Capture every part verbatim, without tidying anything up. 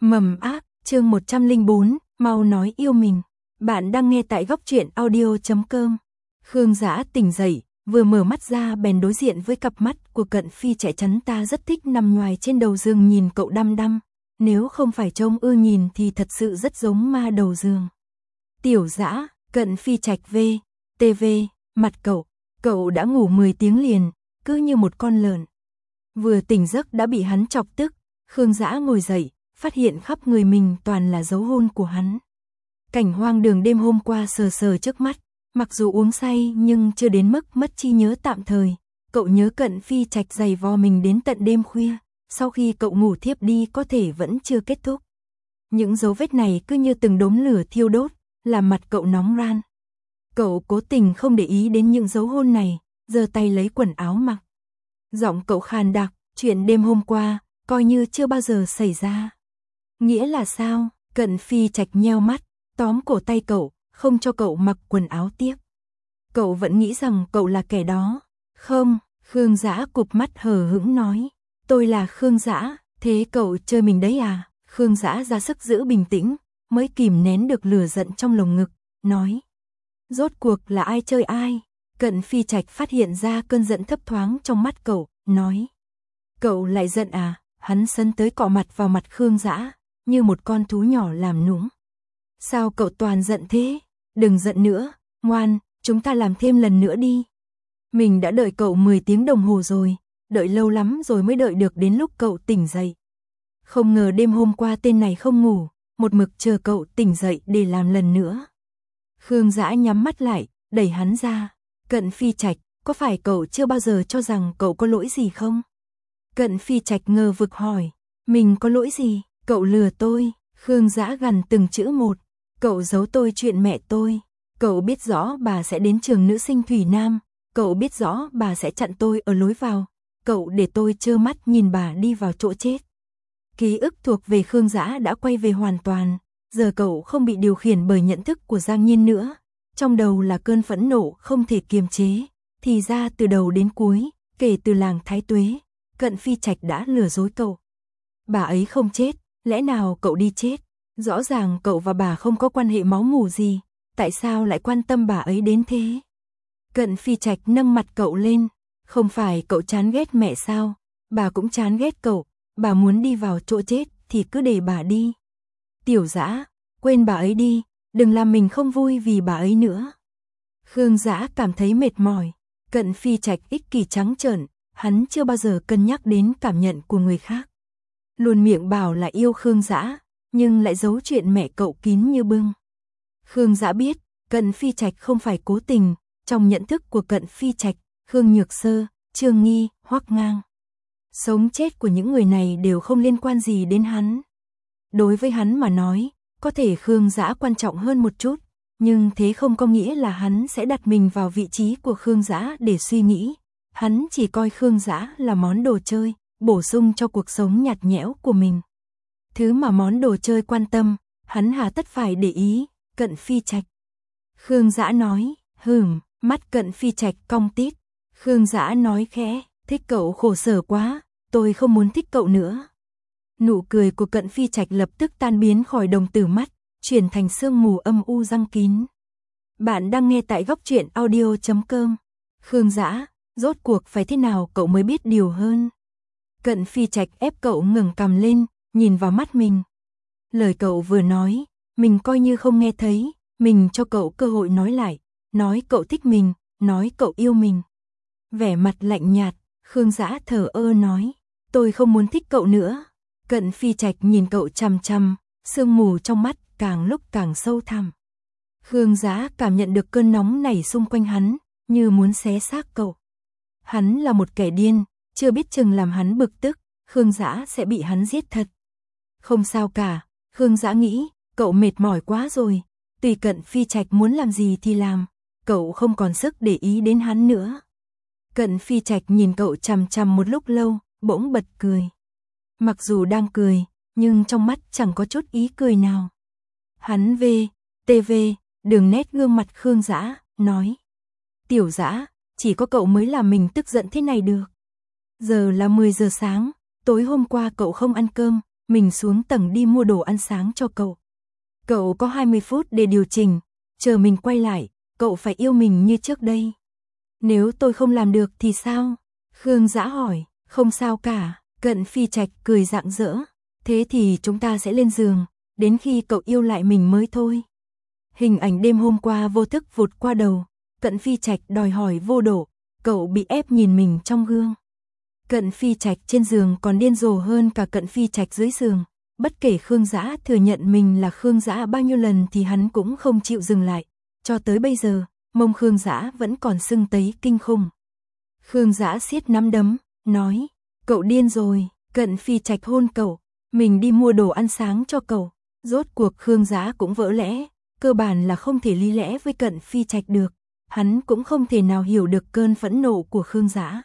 Mầm ác, chương một trăm lẻ bốn, mau nói yêu mình. Bạn đang nghe tại góc truyện audio chấm com. Khương Dã tỉnh dậy, vừa mở mắt ra bèn đối diện với cặp mắt của Cận Phi trẻ chắn ta rất thích nằm nhoài trên đầu giường nhìn cậu đăm đăm. Nếu không phải trông ưa nhìn thì thật sự rất giống ma đầu giường. Tiểu Dã, Cận Phi Trạch về, tê vê, mặt cậu, cậu đã ngủ mười tiếng liền, cứ như một con lợn. Vừa tỉnh giấc đã bị hắn chọc tức, Khương Dã ngồi dậy, phát hiện khắp người mình toàn là dấu hôn của hắn. Cảnh hoang đường đêm hôm qua sờ sờ trước mắt, mặc dù uống say nhưng chưa đến mức mất trí nhớ tạm thời. Cậu nhớ Cận Phi Trạch giày vò mình đến tận đêm khuya, sau khi cậu ngủ thiếp đi có thể vẫn chưa kết thúc. Những dấu vết này cứ như từng đốm lửa thiêu đốt, làm mặt cậu nóng ran. Cậu cố tình không để ý đến những dấu hôn này, giơ tay lấy quần áo mặc. Giọng cậu khàn đặc, chuyện đêm hôm qua, coi như chưa bao giờ xảy ra. Nghĩa là sao? Cận Phi Trạch nheo mắt, tóm cổ tay cậu, không cho cậu mặc quần áo tiếp. Cậu vẫn nghĩ rằng cậu là kẻ đó. Không, Khương Dã cụp mắt hờ hững nói. Tôi là Khương Dã, thế cậu chơi mình đấy à? Khương Dã ra sức giữ bình tĩnh, mới kìm nén được lửa giận trong lồng ngực, nói. Rốt cuộc là ai chơi ai? Cận Phi Trạch phát hiện ra cơn giận thấp thoáng trong mắt cậu, nói. Cậu lại giận à? Hắn sấn tới cọ mặt vào mặt Khương Dã, như một con thú nhỏ làm nũng. Sao cậu toàn giận thế? Đừng giận nữa, ngoan, chúng ta làm thêm lần nữa đi. Mình đã đợi cậu mười tiếng đồng hồ rồi, đợi lâu lắm rồi mới đợi được đến lúc cậu tỉnh dậy. Không ngờ đêm hôm qua tên này không ngủ, một mực chờ cậu tỉnh dậy để làm lần nữa. Khương Dã nhắm mắt lại, đẩy hắn ra. Cận Phi Trạch, có phải cậu chưa bao giờ cho rằng cậu có lỗi gì không? Cận Phi Trạch ngờ vực hỏi, mình có lỗi gì? Cậu lừa tôi. Khương Dã gằn từng chữ một. Cậu giấu tôi chuyện mẹ tôi. Cậu biết rõ bà sẽ đến trường nữ sinh Thủy Nam. Cậu biết rõ bà sẽ chặn tôi ở lối vào. Cậu để tôi trơ mắt nhìn bà đi vào chỗ chết. Ký ức thuộc về Khương Dã đã quay về hoàn toàn. Giờ cậu không bị điều khiển bởi nhận thức của Giang Nhiên nữa. Trong đầu là cơn phẫn nộ không thể kiềm chế. Thì ra từ đầu đến cuối, kể từ làng Thái Tuế, Cận Phi Trạch đã lừa dối cậu. Bà ấy không chết, lẽ nào cậu đi chết? Rõ ràng cậu và bà không có quan hệ máu mủ gì, tại sao lại quan tâm bà ấy đến thế? Cận Phi Trạch nâng mặt cậu lên, không phải cậu chán ghét mẹ sao? Bà cũng chán ghét cậu, bà muốn đi vào chỗ chết thì cứ để bà đi. Tiểu Dã, quên bà ấy đi, đừng làm mình không vui vì bà ấy nữa. Khương Dã cảm thấy mệt mỏi, Cận Phi Trạch ích kỷ trắng trợn, hắn chưa bao giờ cân nhắc đến cảm nhận của người khác. Luôn miệng bảo là yêu Khương Dã, nhưng lại giấu chuyện mẹ cậu kín như bưng. Khương Dã biết, Cận Phi Trạch không phải cố tình, trong nhận thức của Cận Phi Trạch, Khương Nhược Sơ, Trương Nghi, Hoắc Ngang. Sống chết của những người này đều không liên quan gì đến hắn. Đối với hắn mà nói, có thể Khương Dã quan trọng hơn một chút, nhưng thế không có nghĩa là hắn sẽ đặt mình vào vị trí của Khương Dã để suy nghĩ. Hắn chỉ coi Khương Dã là món đồ chơi, bổ sung cho cuộc sống nhạt nhẽo của mình. Thứ mà món đồ chơi quan tâm, hắn hà tất phải để ý. Cận Phi Trạch. Khương Dã nói, hừm, mắt Cận Phi Trạch cong tít. Khương Dã nói khẽ, thích cậu khổ sở quá, tôi không muốn thích cậu nữa. Nụ cười của Cận Phi Trạch lập tức tan biến khỏi đồng tử mắt, chuyển thành sương mù âm u răng kín. Bạn đang nghe tại góc truyện audio chấm com. Khương Dã, rốt cuộc phải thế nào cậu mới biết điều hơn? Cận Phi Trạch ép cậu ngẩng cằm lên, nhìn vào mắt mình. Lời cậu vừa nói, mình coi như không nghe thấy, mình cho cậu cơ hội nói lại, nói cậu thích mình, nói cậu yêu mình. Vẻ mặt lạnh nhạt, Khương Dã thờ ơ nói, tôi không muốn thích cậu nữa. Cận Phi Trạch nhìn cậu chằm chằm, sương mù trong mắt càng lúc càng sâu thẳm. Khương Dã cảm nhận được cơn nóng nảy xung quanh hắn, như muốn xé xác cậu. Hắn là một kẻ điên, chưa biết chừng làm hắn bực tức, Khương Dã sẽ bị hắn giết thật. Không sao cả, Khương Dã nghĩ, cậu mệt mỏi quá rồi, tùy Cận Phi Trạch muốn làm gì thì làm, cậu không còn sức để ý đến hắn nữa. Cận Phi Trạch nhìn cậu chằm chằm một lúc lâu, bỗng bật cười. Mặc dù đang cười, nhưng trong mắt chẳng có chút ý cười nào. Hắn về, tê vê, đường nét gương mặt Khương Dã, nói. Tiểu Dã, chỉ có cậu mới làm mình tức giận thế này được. Giờ là mười giờ sáng, tối hôm qua cậu không ăn cơm, mình xuống tầng đi mua đồ ăn sáng cho cậu. Cậu có hai mươi phút để điều chỉnh, chờ mình quay lại, cậu phải yêu mình như trước đây. Nếu tôi không làm được thì sao? Khương Dã hỏi. Không sao cả, Cận Phi Trạch cười rạng rỡ. Thế thì chúng ta sẽ lên giường, đến khi cậu yêu lại mình mới thôi. Hình ảnh đêm hôm qua vô thức vụt qua đầu. Cận Phi Trạch đòi hỏi vô độ, cậu bị ép nhìn mình trong gương. Cận Phi Trạch trên giường còn điên rồ hơn cả Cận Phi Trạch dưới giường. Bất kể Khương Dã thừa nhận mình là Khương Dã bao nhiêu lần thì hắn cũng không chịu dừng lại. Cho tới bây giờ, mông Khương Dã vẫn còn sưng tấy kinh khủng. Khương Dã siết nắm đấm, nói, cậu điên rồi. Cận Phi Trạch hôn cậu, mình đi mua đồ ăn sáng cho cậu. Rốt cuộc Khương Dã cũng vỡ lẽ, cơ bản là không thể lý lẽ với Cận Phi Trạch được. Hắn cũng không thể nào hiểu được cơn phẫn nộ của Khương Dã.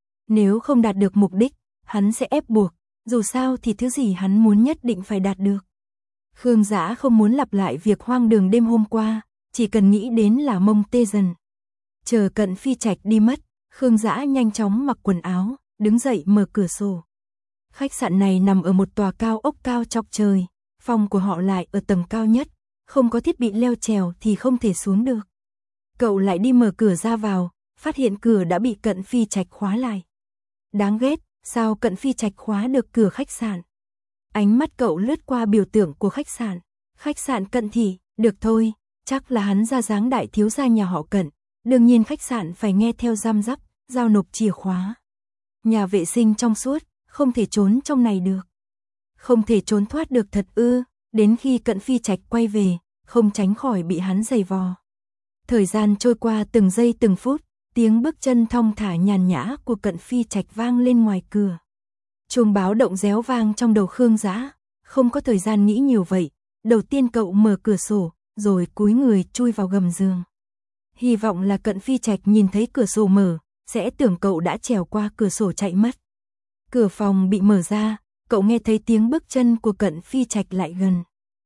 Nếu không đạt được mục đích, hắn sẽ ép buộc, dù sao thì thứ gì hắn muốn nhất định phải đạt được. Khương Dã không muốn lặp lại việc hoang đường đêm hôm qua, chỉ cần nghĩ đến là mông tê dần. Chờ Cận Phi Trạch đi mất, Khương Dã nhanh chóng mặc quần áo, đứng dậy mở cửa sổ. Khách sạn này nằm ở một tòa cao ốc cao chọc trời, phòng của họ lại ở tầng cao nhất, không có thiết bị leo trèo thì không thể xuống được. Cậu lại đi mở cửa ra vào, phát hiện cửa đã bị Cận Phi Trạch khóa lại. Đáng ghét, sao Cận Phi Trạch khóa được cửa khách sạn? Ánh mắt cậu lướt qua biểu tượng của khách sạn. Khách sạn Cận Thị, được thôi, chắc là hắn ra dáng đại thiếu gia nhà họ Cận. Đương nhiên khách sạn phải nghe theo giam giáp, giao nộp chìa khóa. Nhà vệ sinh trong suốt, không thể trốn trong này được. Không thể trốn thoát được thật ư? Đến khi Cận Phi Trạch quay về, không tránh khỏi bị hắn giày vò. Thời gian trôi qua từng giây từng phút, tiếng bước chân thong thả nhàn nhã của Cận Phi Trạch vang lên ngoài cửa. Chuông báo động réo vang trong đầu Khương Dã, không có thời gian nghĩ nhiều vậy. Đầu tiên cậu mở cửa sổ, rồi cúi người chui vào gầm giường. Hy vọng là Cận Phi Trạch nhìn thấy cửa sổ mở, sẽ tưởng cậu đã trèo qua cửa sổ chạy mất. Cửa phòng bị mở ra, cậu nghe thấy tiếng bước chân của Cận Phi Trạch lại gần.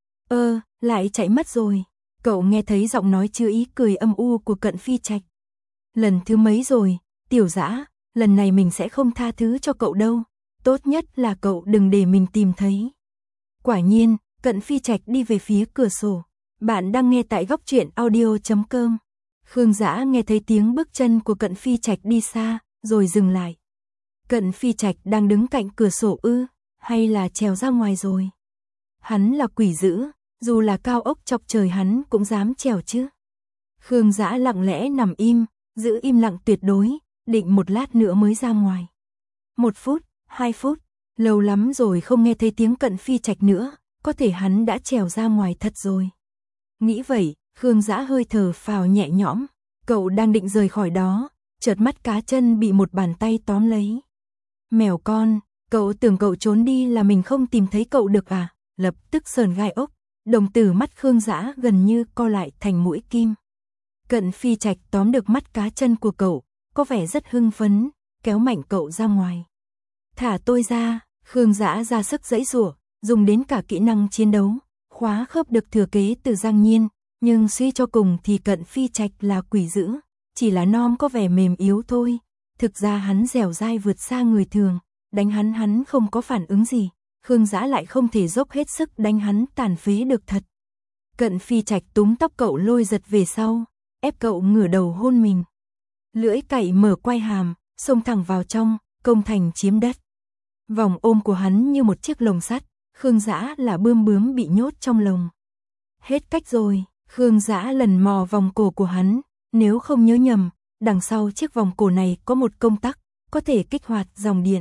Ơ, lại chạy mất rồi. Cậu nghe thấy giọng nói chứa ý cười âm u của Cận Phi Trạch. Lần thứ mấy rồi, Tiểu Dã, lần này mình sẽ không tha thứ cho cậu đâu. Tốt nhất là cậu đừng để mình tìm thấy. Quả nhiên, Cận Phi Trạch đi về phía cửa sổ. Bạn đang nghe tại góc truyện audio chấm com. Khương Dã nghe thấy tiếng bước chân của Cận Phi Trạch đi xa, rồi dừng lại. Cận Phi Trạch đang đứng cạnh cửa sổ ư, hay là trèo ra ngoài rồi? Hắn là quỷ dữ, dù là cao ốc chọc trời hắn cũng dám trèo chứ. Khương Dã lặng lẽ nằm im, giữ im lặng tuyệt đối, định một lát nữa mới ra ngoài. Một phút, hai phút, lâu lắm rồi không nghe thấy tiếng Cận Phi Trạch nữa, có thể hắn đã trèo ra ngoài thật rồi. Nghĩ vậy, Khương Dã hơi thở phào nhẹ nhõm, cậu đang định rời khỏi đó, chợt mắt cá chân bị một bàn tay tóm lấy. Mèo con, cậu tưởng cậu trốn đi là mình không tìm thấy cậu được à? Lập tức sờn gai ốc, đồng tử mắt Khương Dã gần như co lại thành mũi kim. Cận Phi Trạch tóm được mắt cá chân của cậu, có vẻ rất hưng phấn, kéo mạnh cậu ra ngoài. Thả tôi ra, Khương Dã ra sức giãy giụa, dùng đến cả kỹ năng chiến đấu, khóa khớp được thừa kế từ Giang Nhiên, nhưng suy cho cùng thì Cận Phi Trạch là quỷ dữ, chỉ là nom có vẻ mềm yếu thôi. Thực ra hắn dẻo dai vượt xa người thường, đánh hắn hắn không có phản ứng gì, Khương Dã lại không thể dốc hết sức đánh hắn tàn phế được thật. Cận Phi Trạch túm tóc cậu lôi giật về sau, ép cậu ngửa đầu hôn mình. Lưỡi cày mở quai hàm, xông thẳng vào trong, công thành chiếm đất. Vòng ôm của hắn như một chiếc lồng sắt, Khương Dã là bươm bướm bị nhốt trong lồng. Hết cách rồi, Khương Dã lần mò vòng cổ của hắn, nếu không nhớ nhầm, đằng sau chiếc vòng cổ này có một công tắc, có thể kích hoạt dòng điện.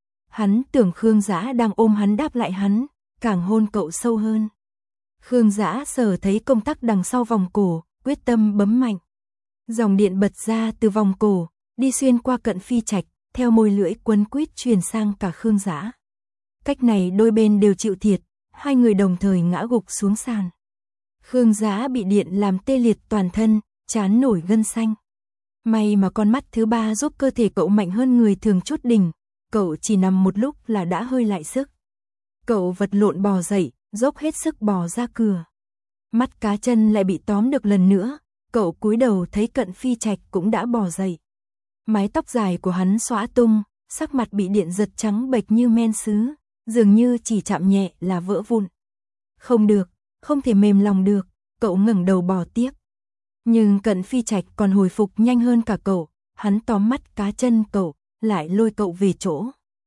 Hắn tưởng Khương Dã đang ôm hắn đáp lại hắn, càng hôn cậu sâu hơn. Khương Dã sờ thấy công tắc đằng sau vòng cổ, quyết tâm bấm mạnh. Dòng điện bật ra từ vòng cổ, đi xuyên qua Cận Phi Trạch, theo môi lưỡi quấn quýt truyền sang cả Khương Dã. Cách này đôi bên đều chịu thiệt, hai người đồng thời ngã gục xuống sàn. Khương Dã bị điện làm tê liệt toàn thân, trán nổi gân xanh. May mà con mắt thứ ba giúp cơ thể cậu mạnh hơn người thường chút đỉnh, cậu chỉ nằm một lúc là đã hơi lại sức. Cậu vật lộn bò dậy, dốc hết sức bò ra cửa. Mắt cá chân lại bị tóm được lần nữa, cậu cúi đầu thấy Cận Phi Trạch cũng đã bò dậy. Mái tóc dài của hắn xõa tung, sắc mặt bị điện giật trắng bệch như men sứ, dường như chỉ chạm nhẹ là vỡ vụn. Không được, không thể mềm lòng được, cậu ngẩng đầu bò tiếp. Nhưng Cận Phi Trạch còn hồi phục nhanh hơn cả cậu, hắn tóm mắt cá chân cậu, lại lôi cậu về chỗ.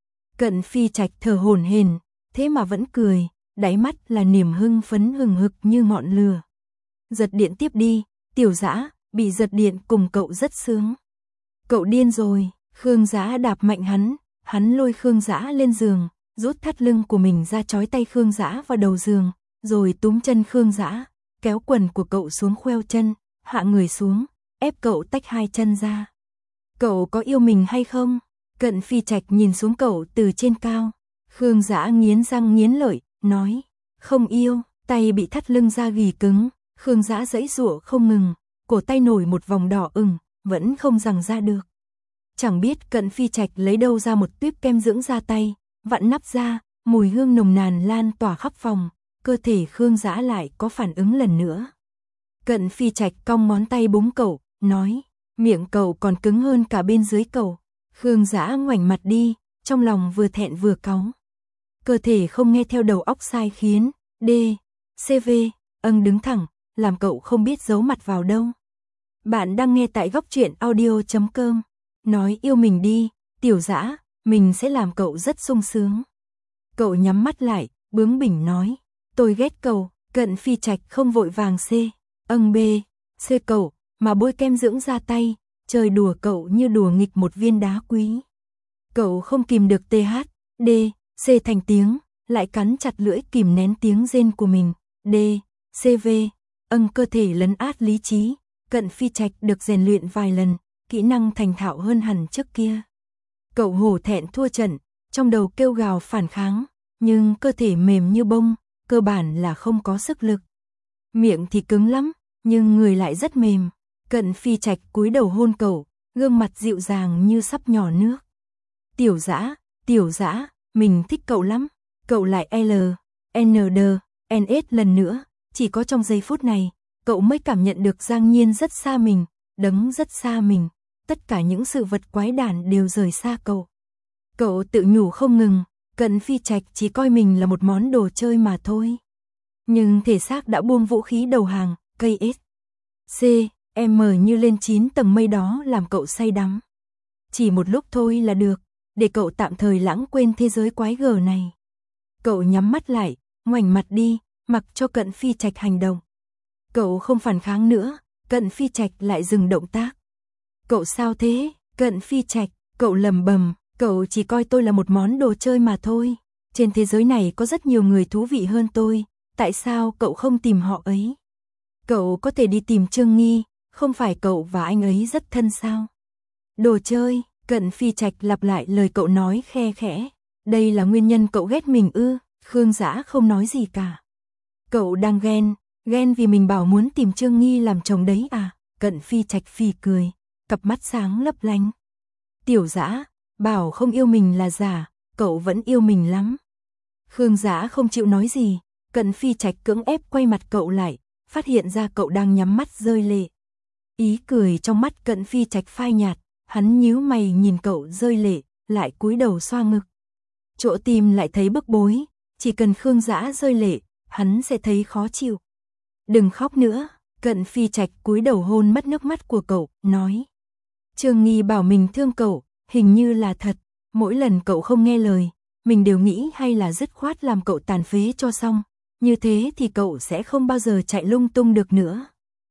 Cận Phi Trạch thở hổn hển, thế mà vẫn cười, đáy mắt là niềm hưng phấn hừng hực như ngọn lửa. Giật điện tiếp đi, Tiểu Dã, bị giật điện cùng cậu rất sướng. Cậu điên rồi, Khương Dã đạp mạnh hắn, hắn lôi Khương Dã lên giường, rút thắt lưng của mình ra trói tay Khương Dã vào đầu giường, rồi túm chân Khương Dã, kéo quần của cậu xuống khoeo chân, hạ người xuống, ép cậu tách hai chân ra. Cậu có yêu mình hay không? Cận Phi Trạch nhìn xuống cậu từ trên cao. Khương Dã nghiến răng nghiến lợi, nói, không yêu, tay bị thắt lưng ra ghì cứng, Khương Dã giãy giụa không ngừng, cổ tay nổi một vòng đỏ ửng, vẫn không giằng ra được. Chẳng biết Cận Phi Trạch lấy đâu ra một tuýp kem dưỡng da tay, vặn nắp ra, mùi hương nồng nàn lan tỏa khắp phòng, cơ thể Khương Dã lại có phản ứng lần nữa. Cận Phi Trạch cong ngón tay búng cậu, nói, miệng cậu còn cứng hơn cả bên dưới cậu. Khương Dã ngoảnh mặt đi, trong lòng vừa thẹn vừa cáu. Cơ thể không nghe theo đầu óc sai khiến, D, C V, âng đứng thẳng, làm cậu không biết giấu mặt vào đâu. Bạn đang nghe tại góc truyện audio chấm com. Nói yêu mình đi, Tiểu Dã, mình sẽ làm cậu rất sung sướng. Cậu nhắm mắt lại, bướng bỉnh nói, tôi ghét cậu. Cận Phi Trạch không vội vàng C, âng B, C cậu, mà bôi kem dưỡng da tay, chơi đùa cậu như đùa nghịch một viên đá quý. Cậu không kìm được T H, D, C thành tiếng, lại cắn chặt lưỡi kìm nén tiếng rên của mình, D, C V, âng cơ thể lấn át lý trí. Cận Phi Trạch được rèn luyện vài lần, kỹ năng thành thạo hơn hẳn trước kia. Cậu hổ thẹn thua trận, trong đầu kêu gào phản kháng, nhưng cơ thể mềm như bông, cơ bản là không có sức lực. Miệng thì cứng lắm, nhưng người lại rất mềm. Cận Phi Trạch cúi đầu hôn cậu, gương mặt dịu dàng như sắp nhỏ nước. Tiểu Dã, Tiểu Dã, mình thích cậu lắm. Cậu lại L, N D, N S lần nữa, chỉ có trong giây phút này, cậu mới cảm nhận được Giang Nhiên rất xa mình, Đấng rất xa mình, tất cả những sự vật quái đản đều rời xa cậu. Cậu tự nhủ không ngừng, Cận Phi Trạch chỉ coi mình là một món đồ chơi mà thôi. Nhưng thể xác đã buông vũ khí đầu hàng, cây S, C, M như lên chín tầng mây đó làm cậu say đắm. Chỉ một lúc thôi là được, để cậu tạm thời lãng quên thế giới quái gở này. Cậu nhắm mắt lại, ngoảnh mặt đi, mặc cho Cận Phi Trạch hành động. Cậu không phản kháng nữa, Cận Phi Trạch lại dừng động tác. Cậu sao thế? Cận Phi Trạch, cậu lầm bầm, cậu chỉ coi tôi là một món đồ chơi mà thôi. Trên thế giới này có rất nhiều người thú vị hơn tôi, tại sao cậu không tìm họ ấy? Cậu có thể đi tìm Trương Nghi, không phải cậu và anh ấy rất thân sao? Đồ chơi, Cận Phi Trạch lặp lại lời cậu nói khe khẽ. Đây là nguyên nhân cậu ghét mình ư? Khương Dã không nói gì cả. Cậu đang ghen, ghen vì mình bảo muốn tìm Trương Nghi làm chồng đấy à? Cận Phi Trạch phì cười, cặp mắt sáng lấp lánh. Tiểu Dã, bảo không yêu mình là giả, cậu vẫn yêu mình lắm. Khương Dã không chịu nói gì, Cận Phi Trạch cưỡng ép quay mặt cậu lại, phát hiện ra cậu đang nhắm mắt rơi lệ. Ý cười trong mắt Cận Phi Trạch phai nhạt, hắn nhíu mày nhìn cậu rơi lệ, lại cúi đầu xoa ngực. Chỗ tim lại thấy bức bối, chỉ cần Khương Dã rơi lệ, hắn sẽ thấy khó chịu. Đừng khóc nữa, Cận Phi Trạch cúi đầu hôn mất nước mắt của cậu, nói. Trương Nghi bảo mình thương cậu, hình như là thật, mỗi lần cậu không nghe lời, mình đều nghĩ hay là dứt khoát làm cậu tàn phế cho xong, như thế thì cậu sẽ không bao giờ chạy lung tung được nữa.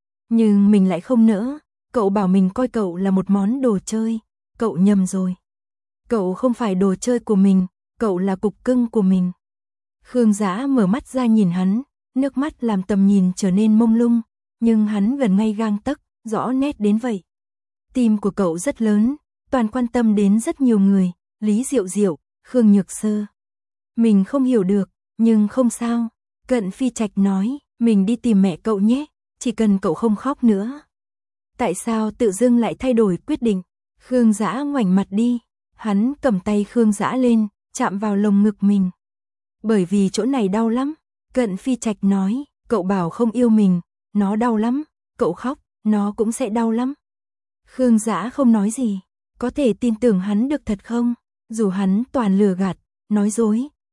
Nhưng mình lại không nỡ, cậu bảo mình coi cậu là một món đồ chơi, cậu nhầm rồi. Cậu không phải đồ chơi của mình, cậu là cục cưng của mình. Khương Dã mở mắt ra nhìn hắn, nước mắt làm tầm nhìn trở nên mông lung, nhưng hắn gần ngay gang tấc, rõ nét đến vậy. Tim của cậu rất lớn, toàn quan tâm đến rất nhiều người, Lý Diệu Diệu, Khương Nhược Sơ. Mình không hiểu được, nhưng không sao. Cận Phi Trạch nói, mình đi tìm mẹ cậu nhé, chỉ cần cậu không khóc nữa. Tại sao tự dưng lại thay đổi quyết định? Khương Dã ngoảnh mặt đi, hắn cầm tay Khương Dã lên, chạm vào lồng ngực mình. Bởi vì chỗ này đau lắm, Cận Phi Trạch nói, cậu bảo không yêu mình, nó đau lắm, cậu khóc, nó cũng sẽ đau lắm. Khương Dã không nói gì, có thể tin tưởng hắn được thật không? Dù hắn toàn lừa gạt, nói dối,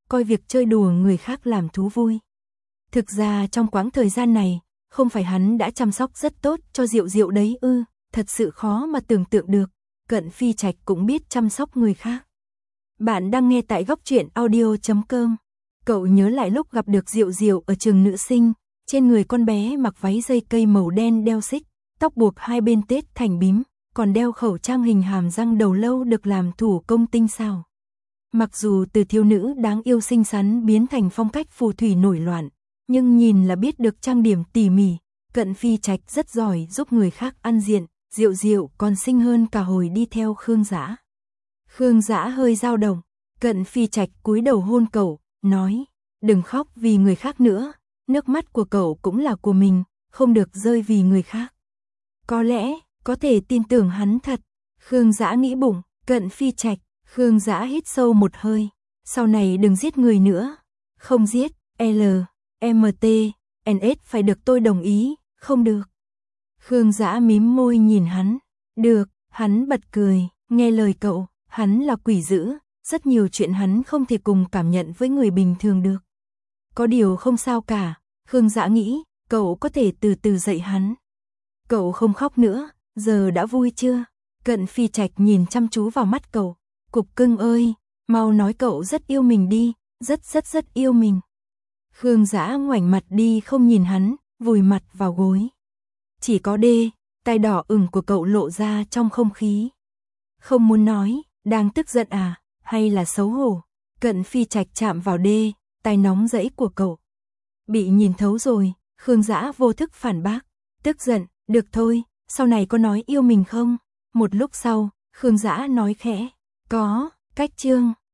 coi việc chơi đùa người khác làm thú vui. Thực ra trong quãng thời gian này, không phải hắn đã chăm sóc rất tốt cho Diệu Diệu đấy ư, thật sự khó mà tưởng tượng được, Cận Phi Trạch cũng biết chăm sóc người khác. Bạn đang nghe tại góc truyện audio chấm com. Cậu nhớ lại lúc gặp được Diệu Diệu ở trường nữ sinh, trên người con bé mặc váy dây cây màu đen đeo xích, tóc buộc hai bên tết thành bím, còn đeo khẩu trang hình hàm răng đầu lâu được làm thủ công tinh xảo. Mặc dù từ thiếu nữ đáng yêu xinh xắn biến thành phong cách phù thủy nổi loạn, nhưng nhìn là biết được trang điểm tỉ mỉ, Cận Phi Trạch rất giỏi giúp người khác ăn diện, Diệu Diệu còn xinh hơn cả hồi đi theo Khương Dã. Khương Dã hơi dao động, Cận Phi Trạch cúi đầu hôn cậu, nói, đừng khóc vì người khác nữa, nước mắt của cậu cũng là của mình, không được rơi vì người khác. Có lẽ, có thể tin tưởng hắn thật, Khương Dã nghĩ bụng, Cận Phi Trạch, Khương Dã hít sâu một hơi, sau này đừng giết người nữa, không giết, L, M T, N S phải được tôi đồng ý, không được. Khương Dã mím môi nhìn hắn, được, hắn bật cười, nghe lời cậu, hắn là quỷ dữ, rất nhiều chuyện hắn không thể cùng cảm nhận với người bình thường được. Có điều không sao cả, Khương Dã nghĩ, cậu có thể từ từ dạy hắn. Cậu không khóc nữa, giờ đã vui chưa? Cận Phi Trạch nhìn chăm chú vào mắt cậu, cục cưng ơi, mau nói cậu rất yêu mình đi, rất rất rất yêu mình. Khương Dã ngoảnh mặt đi không nhìn hắn, vùi mặt vào gối. Chỉ có đê, tai đỏ ửng của cậu lộ ra trong không khí. Không muốn nói, đang tức giận à, hay là xấu hổ? Cận Phi Trạch chạm vào đê, tai nóng rẫy của cậu. Bị nhìn thấu rồi, Khương Dã vô thức phản bác. Tức giận, được thôi, sau này có nói yêu mình không? Một lúc sau, Khương Dã nói khẽ, có, cách chương.